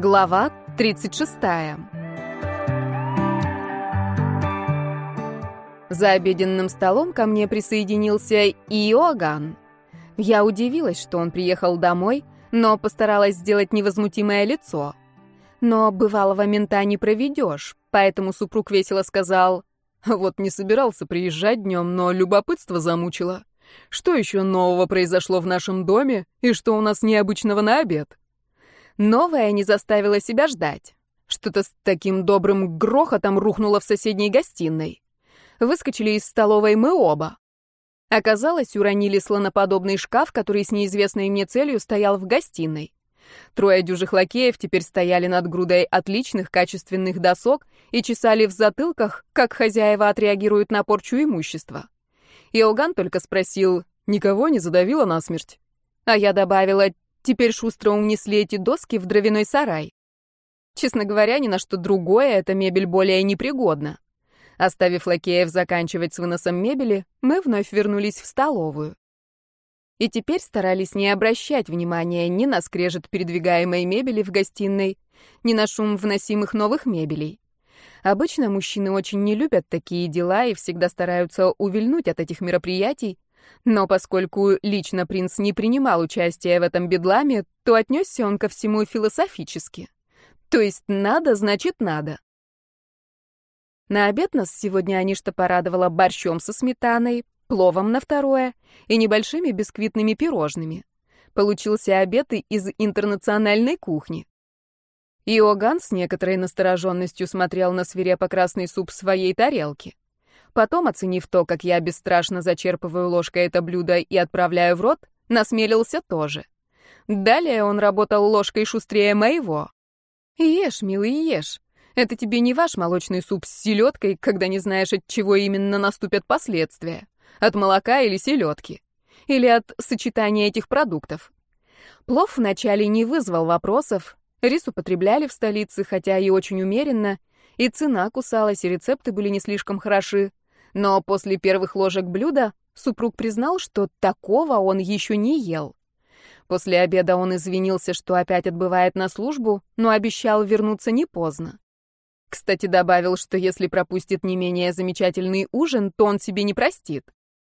Глава 36. За обеденным столом ко мне присоединился Иоганн. Я удивилась, что он приехал домой, но постаралась сделать невозмутимое лицо. Но бывалого мента не проведешь, поэтому супруг весело сказал: «Вот не собирался приезжать днем, но любопытство замучило. Что еще нового произошло в нашем доме и что у нас необычного на обед?» Новое не заставило себя ждать. Что-то с таким добрым грохотом рухнуло в соседней гостиной. Выскочили из столовой мы оба. Оказалось, уронили слоноподобный шкаф, который с неизвестной мне целью стоял в гостиной. Трое дюжих лакеев теперь стояли над грудой отличных качественных досок и чесали в затылках, как хозяева отреагируют на порчу имущества. Иоганн только спросил: «Никого не задавило насмерть?» А я добавила: «Теперь шустро унесли эти доски в дровяной сарай». Честно говоря, ни на что другое эта мебель более непригодна. Оставив лакеев заканчивать с выносом мебели, мы вновь вернулись в столовую. И теперь старались не обращать внимания ни на скрежет передвигаемой мебели в гостиной, ни на шум вносимых новых мебелей. Обычно мужчины очень не любят такие дела и всегда стараются увильнуть от этих мероприятий, но поскольку лично принц не принимал участия в этом бедламе, то отнесся он ко всему философически. То есть надо, значит надо. На обед нас сегодня Аништа порадовала борщом со сметаной, пловом на второе и небольшими бисквитными пирожными. Получился обед из интернациональной кухни. Иоганн с некоторой настороженностью смотрел на свирепо-красный суп в своей тарелке. Потом, оценив то, как я бесстрашно зачерпываю ложкой это блюдо и отправляю в рот, насмелился тоже. Далее он работал ложкой шустрее моего. «Ешь, милый, ешь. Это тебе не ваш молочный суп с селедкой, когда не знаешь, от чего именно наступят последствия. От молока или селедки. Или от сочетания этих продуктов». Плов вначале не вызвал вопросов. Рис употребляли в столице, хотя и очень умеренно, и цена кусалась, и рецепты были не слишком хороши. Но после первых ложек блюда супруг признал, что такого он еще не ел. После обеда он извинился, что опять отбывает на службу, но обещал вернуться не поздно. Кстати, добавил, что если пропустит не менее замечательный ужин, то он себе не простит.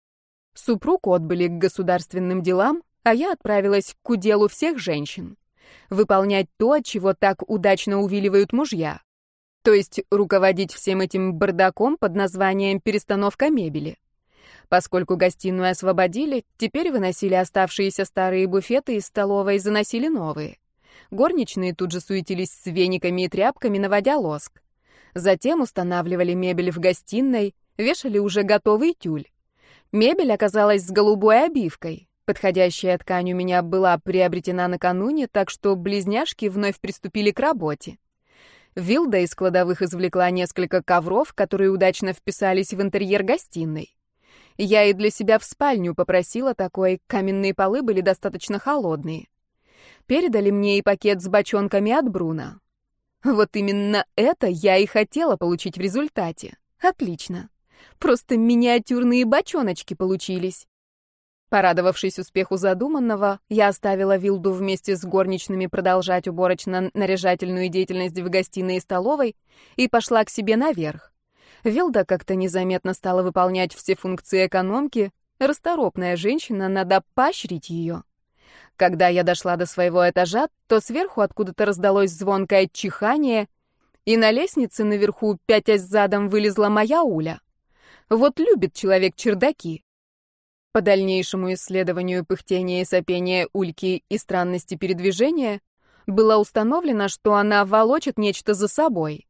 Супруг отбыли к государственным делам, а я отправилась к уделу всех женщин. Выполнять то, от чего так удачно увиливают мужья. То есть руководить всем этим бардаком под названием «перестановка мебели». Поскольку гостиную освободили, теперь выносили оставшиеся старые буфеты из столовой и заносили новые. Горничные тут же суетились с вениками и тряпками, наводя лоск. Затем устанавливали мебель в гостиной, вешали уже готовый тюль. Мебель оказалась с голубой обивкой. Подходящая ткань у меня была приобретена накануне, так что близняшки вновь приступили к работе. Вилда из кладовых извлекла несколько ковров, которые удачно вписались в интерьер гостиной. Я и для себя в спальню попросила такой, каменные полы были достаточно холодные. Передали мне и пакет с бочонками от Бруно. Вот именно это я и хотела получить в результате. Отлично. Просто миниатюрные бочоночки получились. Порадовавшись успеху задуманного, я оставила Вилду вместе с горничными продолжать уборочно-наряжательную деятельность в гостиной и столовой и пошла к себе наверх. Вилда как-то незаметно стала выполнять все функции экономки. Расторопная женщина, надо поощрить ее. Когда я дошла до своего этажа, то сверху откуда-то раздалось звонкое чихание, и на лестнице наверху, пятясь задом, вылезла моя Уля. Вот любит человек чердаки. По дальнейшему исследованию пыхтения и сопения Ульки и странности передвижения было установлено, что она волочит нечто за собой.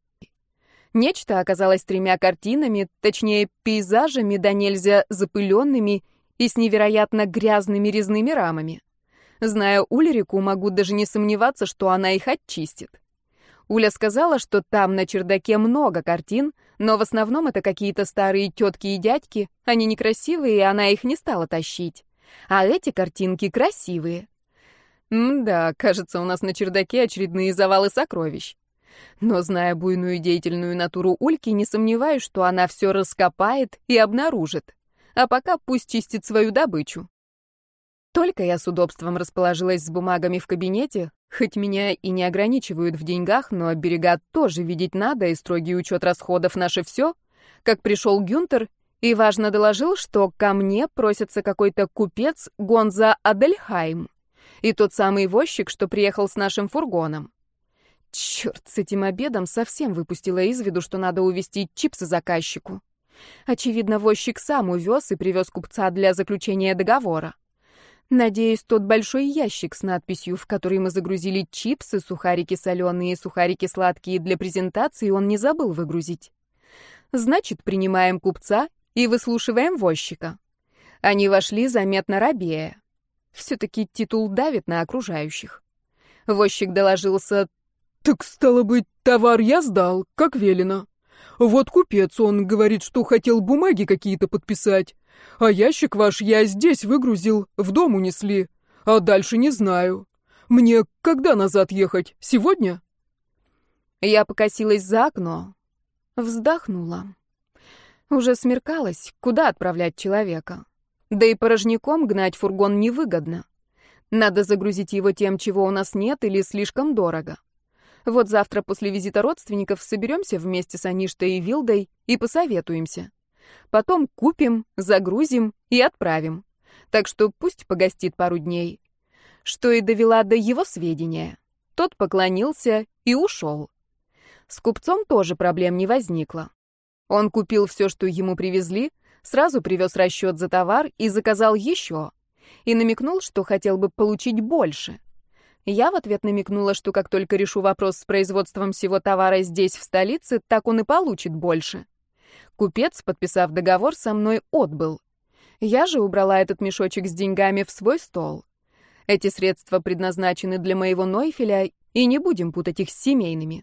Нечто оказалось 3 картинами, точнее пейзажами да нельзя запыленными и с невероятно грязными резными рамами. Зная Ульрику, могу даже не сомневаться, что она их очистит. Уля сказала, что там на чердаке много картин, но в основном это какие-то старые тетки и дядьки, они некрасивые, и она их не стала тащить. А эти картинки красивые. Да, кажется, у нас на чердаке очередные завалы сокровищ. Но, зная буйную деятельную натуру Ульки, не сомневаюсь, что она все раскопает и обнаружит. А пока пусть чистит свою добычу. Только я с удобством расположилась с бумагами в кабинете, хоть меня и не ограничивают в деньгах, но берега тоже видеть надо, и строгий учет расходов — наше все, как пришел Гюнтер и важно доложил, что ко мне просится какой-то купец Гонза Адельхайм и тот самый возчик, что приехал с нашим фургоном. Черт, с этим обедом совсем выпустила из виду, что надо увезти чипсы заказчику. Очевидно, возчик сам увез и привез купца для заключения договора. Надеюсь, тот большой ящик с надписью, в который мы загрузили чипсы, сухарики соленые и сухарики сладкие для презентации, он не забыл выгрузить. Значит, принимаем купца и выслушиваем возчика. Они вошли заметно робея. Все-таки титул давит на окружающих. Возчик доложился: «Так, стало быть, товар я сдал, как велено. Вот купец, он говорит, что хотел бумаги какие-то подписать. А ящик ваш я здесь выгрузил, в дом унесли. А дальше не знаю. Мне когда назад ехать? Сегодня?» Я покосилась за окно. Вздохнула. Уже смеркалось, куда отправлять человека? Да и порожняком гнать фургон невыгодно. Надо загрузить его тем, чего у нас нет или слишком дорого. Вот завтра после визита родственников соберемся вместе с Аништой и Вилдой и посоветуемся. Потом купим, загрузим и отправим. Так что пусть погостит пару дней. Что и довела до его сведения. Тот поклонился и ушел. С купцом тоже проблем не возникло. Он купил все, что ему привезли, сразу привез расчет за товар и заказал еще. И намекнул, что хотел бы получить больше. Я в ответ намекнула, что как только решу вопрос с производством всего товара здесь, в столице, так он и получит больше. Купец, подписав договор, со мной отбыл. Я же убрала этот мешочек с деньгами в свой стол. Эти средства предназначены для моего Нойфеля, и не будем путать их с семейными.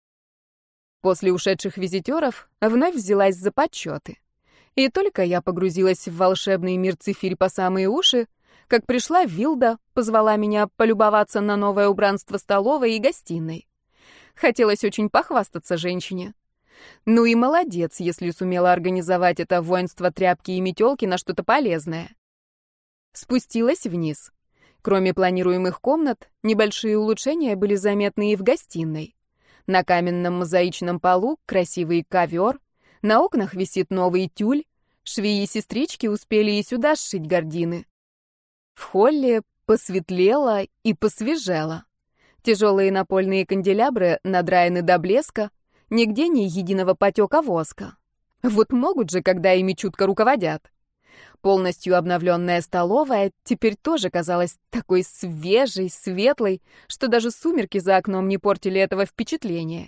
После ушедших визитеров вновь взялась за подсчеты. И только я погрузилась в волшебный мир цифирь по самые уши, как пришла Вилда, позвала меня полюбоваться на новое убранство столовой и гостиной. Хотелось очень похвастаться женщине. Ну и молодец, если сумела организовать это воинство тряпки и метелки на что-то полезное. Спустилась вниз. Кроме планируемых комнат, небольшие улучшения были заметны и в гостиной. На каменном мозаичном полу красивый ковер, на окнах висит новый тюль, швеи и сестрички успели и сюда сшить гардины. В холле посветлело и посвежело. Тяжелые напольные канделябры надраены до блеска, нигде ни единого потека воска. Вот могут же, когда ими чутко руководят. Полностью обновленная столовая теперь тоже казалась такой свежей, светлой, что даже сумерки за окном не портили этого впечатления.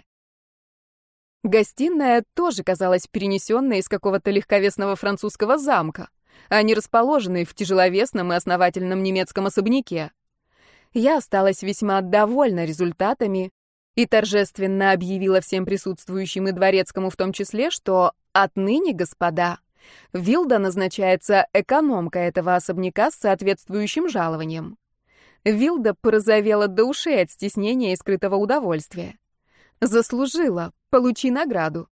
Гостиная тоже казалась перенесенной из какого-то легковесного французского замка, а не расположенной в тяжеловесном и основательном немецком особняке. Я осталась весьма довольна результатами и торжественно объявила всем присутствующим и дворецкому в том числе, что отныне, господа, Вилда назначается экономкой этого особняка с соответствующим жалованием. Вилда порозовела до ушей от стеснения и скрытого удовольствия. Заслужила, получи награду.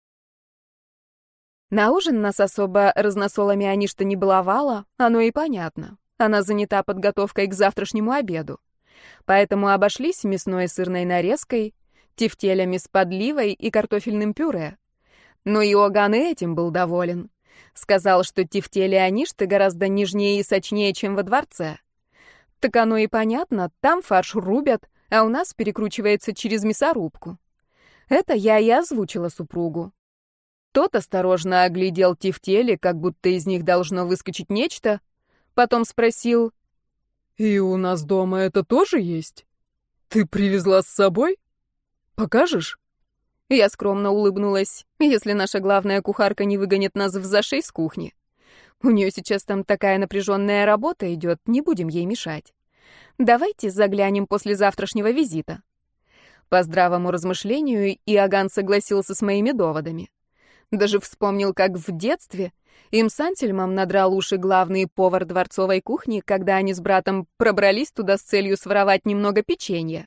На ужин нас особо разносолами Аништа не баловала, оно и понятно. Она занята подготовкой к завтрашнему обеду. Поэтому обошлись мясной и сырной нарезкой, тефтелями с подливой и картофельным пюре. Но Иоганн и этим был доволен. Сказал, что тефтели Аништы гораздо нежнее и сочнее, чем во дворце. Так оно и понятно, там фарш рубят, а у нас перекручивается через мясорубку. Это я и озвучила супругу. Тот осторожно оглядел тефтели, как будто из них должно выскочить нечто, потом спросил: «И у нас дома это тоже есть? Ты привезла с собой? Покажешь?» Я скромно улыбнулась, если наша главная кухарка не выгонит нас в зашей с кухни. У нее сейчас там такая напряженная работа идет, не будем ей мешать. Давайте заглянем после завтрашнего визита. По здравому размышлению Иоганн согласился с моими доводами. Даже вспомнил, как в детстве им с Ансельмом надрал уши главный повар дворцовой кухни, когда они с братом пробрались туда с целью своровать немного печенья.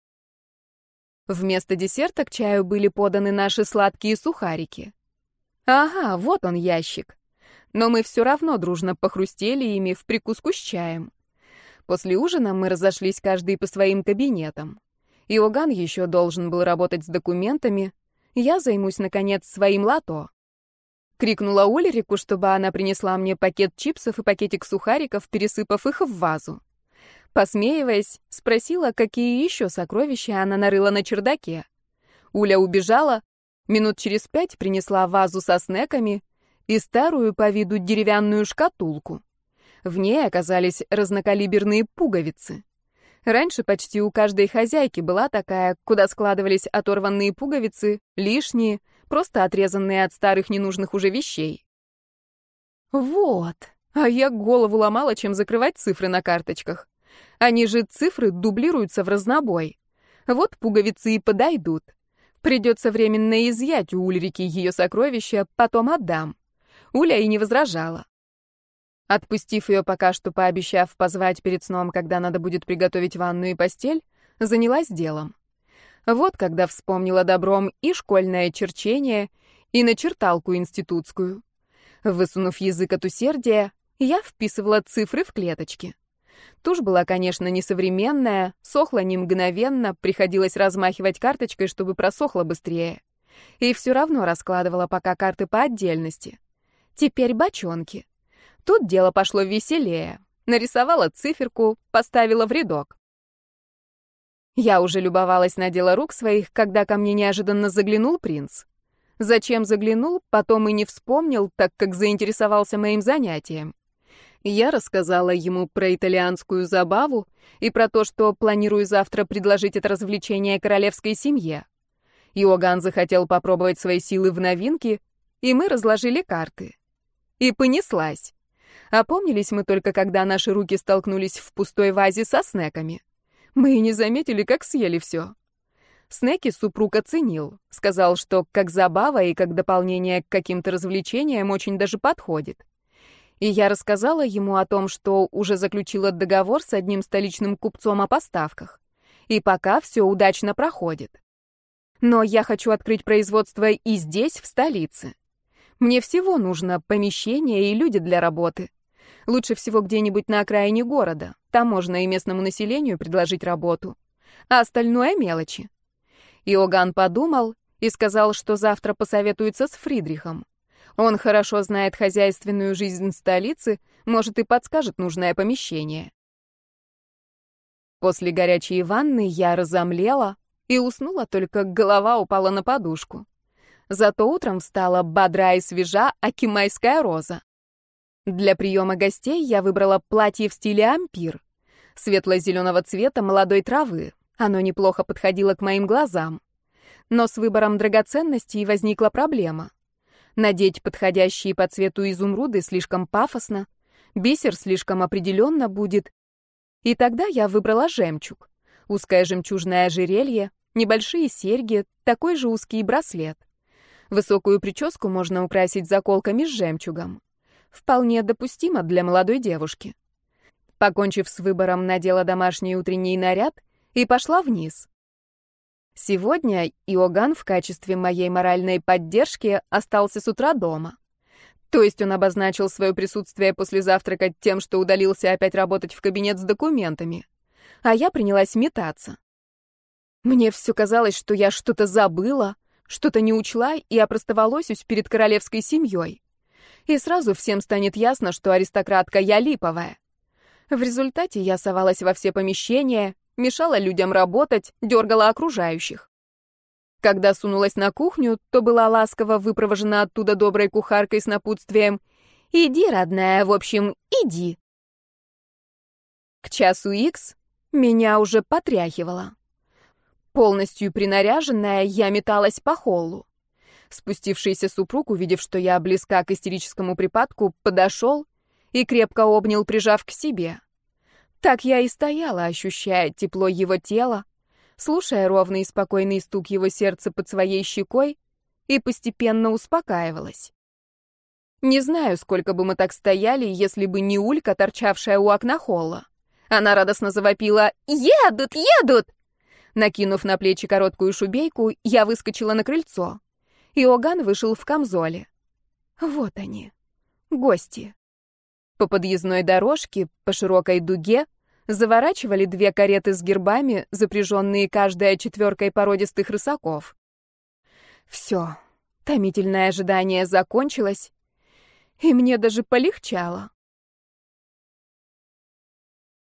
Вместо десерта к чаю были поданы наши сладкие сухарики. Ага, вот он ящик. Но мы все равно дружно похрустели ими в прикуску с чаем. После ужина мы разошлись каждый по своим кабинетам. Иоганн еще должен был работать с документами. Я займусь, наконец, своим лото. Крикнула Ульрику, чтобы она принесла мне пакет чипсов и пакетик сухариков, пересыпав их в вазу. Посмеиваясь, спросила, какие еще сокровища она нарыла на чердаке. Уля убежала, минут через 5 принесла вазу со снеками и старую по виду деревянную шкатулку. В ней оказались разнокалиберные пуговицы. Раньше почти у каждой хозяйки была такая, куда складывались оторванные пуговицы, лишние, просто отрезанные от старых ненужных уже вещей. Вот, а я голову ломала, чем закрывать цифры на карточках. Они же цифры дублируются в разнобой. Вот пуговицы и подойдут. Придется временно изъять у Ульрики ее сокровища, потом отдам. Уля и не возражала. Отпустив ее пока что, пообещав позвать перед сном, когда надо будет приготовить ванну и постель, занялась делом. Вот когда вспомнила добром и школьное черчение, и начерталку институтскую. Высунув язык от усердия, я вписывала цифры в клеточки. Тушь была, конечно, несовременная, сохла не мгновенно, приходилось размахивать карточкой, чтобы просохла быстрее. И все равно раскладывала пока карты по отдельности. Теперь бочонки. Тут дело пошло веселее. Нарисовала циферку, поставила в рядок. Я уже любовалась на дело рук своих, когда ко мне неожиданно заглянул принц. Зачем заглянул, потом и не вспомнил, так как заинтересовался моим занятием. Я рассказала ему про итальянскую забаву и про то, что планирую завтра предложить это развлечение королевской семье. Иоганн захотел попробовать свои силы в новинке, и мы разложили карты. И понеслась. Опомнились мы только, когда наши руки столкнулись в пустой вазе со снеками. Мы и не заметили, как съели все. Снеки супруг оценил, сказал, что как забава и как дополнение к каким-то развлечениям очень даже подходит. И я рассказала ему о том, что уже заключила договор с одним столичным купцом о поставках. И пока все удачно проходит. Но я хочу открыть производство и здесь, в столице. Мне всего нужно помещение и люди для работы. Лучше всего где-нибудь на окраине города. Там можно и местному населению предложить работу. А остальное мелочи. Иоганн подумал и сказал, что завтра посоветуется с Фридрихом. Он хорошо знает хозяйственную жизнь столицы, может, и подскажет нужное помещение. После горячей ванны я разомлела и уснула, только голова упала на подушку. Зато утром встала бодра и свежа акимайская роза. Для приема гостей я выбрала платье в стиле ампир. Светло-зеленого цвета молодой травы. Оно неплохо подходило к моим глазам. Но с выбором драгоценностей возникла проблема. Надеть подходящие по цвету изумруды слишком пафосно, бисер слишком определенно будет. И тогда я выбрала жемчуг. Узкое жемчужное ожерелье, небольшие серьги, такой же узкий браслет. Высокую прическу можно украсить заколками с жемчугом. Вполне допустимо для молодой девушки. Покончив с выбором, надела домашний утренний наряд и пошла вниз. Сегодня Иоганн в качестве моей моральной поддержки остался с утра дома. То есть он обозначил свое присутствие после завтрака тем, что удалился опять работать в кабинет с документами. А я принялась метаться. Мне все казалось, что я что-то забыла, что-то не учла и опростоволосюсь перед королевской семьей. И сразу всем станет ясно, что аристократка я липовая. В результате я совалась во все помещения, мешала людям работать, дергала окружающих. Когда сунулась на кухню, то была ласково выпровожена оттуда доброй кухаркой с напутствием: «Иди, родная, в общем, иди». К часу икс меня уже потряхивало. Полностью принаряженная, я металась по холлу. Спустившийся супруг, увидев, что я близка к истерическому припадку, подошел и крепко обнял, прижав к себе. Так я и стояла, ощущая тепло его тела, слушая ровный и спокойный стук его сердца под своей щекой, и постепенно успокаивалась. Не знаю, сколько бы мы так стояли, если бы не Улька, торчавшая у окна холла. Она радостно завопила: «Едут, едут!» Накинув на плечи короткую шубейку, я выскочила на крыльцо. Иоганн вышел в камзоле. Вот они, гости. По подъездной дорожке, по широкой дуге, заворачивали 2 кареты с гербами, запряженные каждая 4 породистых рысаков. Все, томительное ожидание закончилось, и мне даже полегчало.